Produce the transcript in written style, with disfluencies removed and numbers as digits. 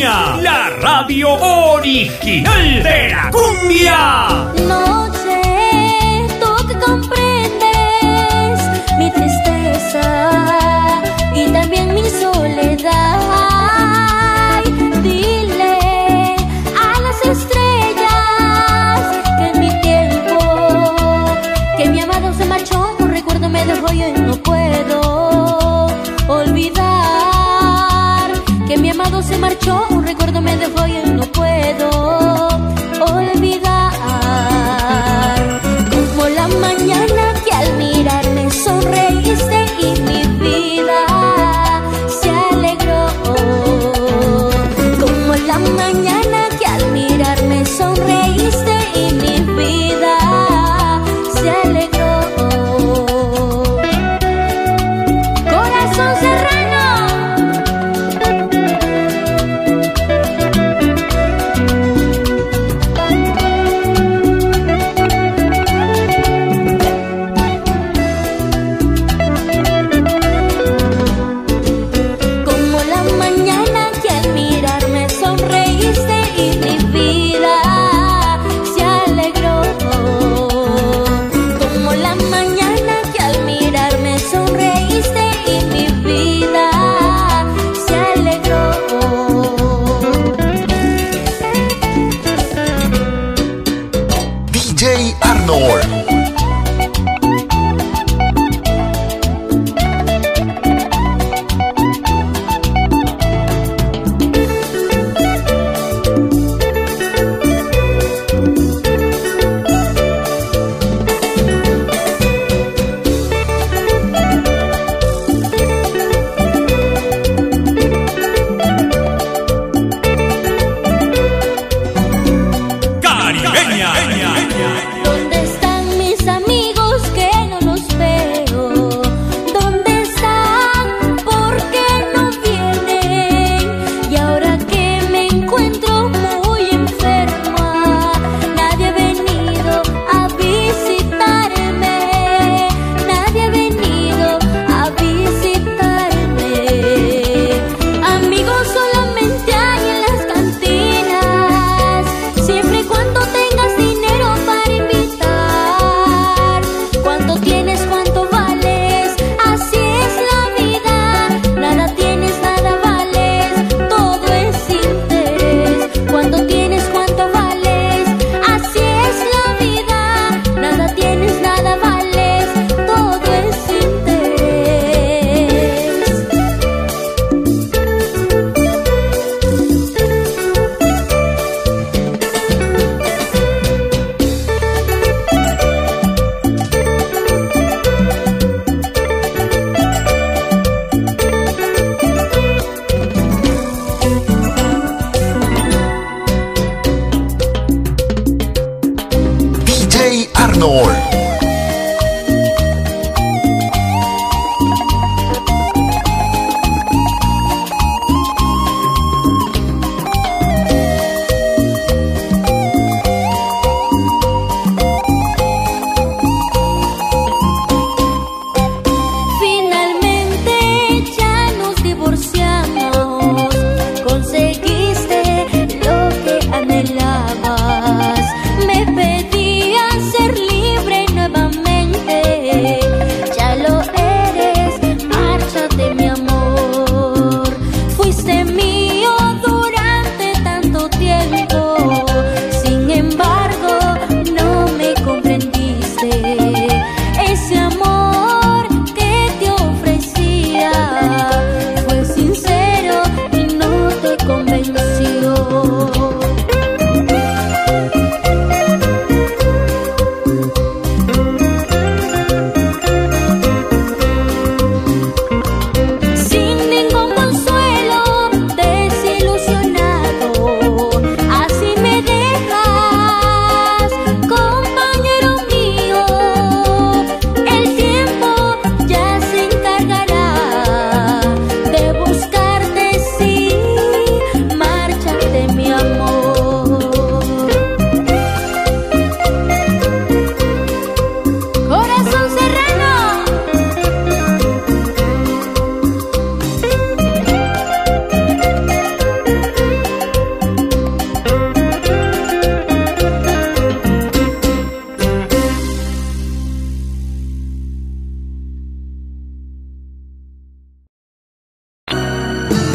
Caribeña, la radio original de la cumbia. No sé, tú que comprendes mi tristeza y también mi soledad. Dile a las estrellas que en mi tiempo, que mi amado se marchó, un recuerdo me dejó y hoy no puedo olvidar. Que mi amado se marchó, un recuerdo me dejó y hoy no puedo olvidar. Como la mañana que al mirarme sonreíste y mi vida se alegró. Como la mañana que al mirarme sonreíste y mi vida se alegró. Corazón serrano. DJ Arnold. ¿Dónde están mis amigos que no los veo? ¿Dónde están? ¿Por qué no vienen? Y ahora que me encuentro muy enferma, nadie ha venido a visitarme. Nadie ha venido a visitarme. Amigos solamente hay en las cantinas, siempre y cuando tengas dinero para invitar. Cuánto tienes, cuánto vales, así es la vida. Nada tienes, nada vales, todo es interés. Cuánto tienes, cuánto vales, así es la vida. Nada tienes, nada vales, todo es interés. DJ Arnold.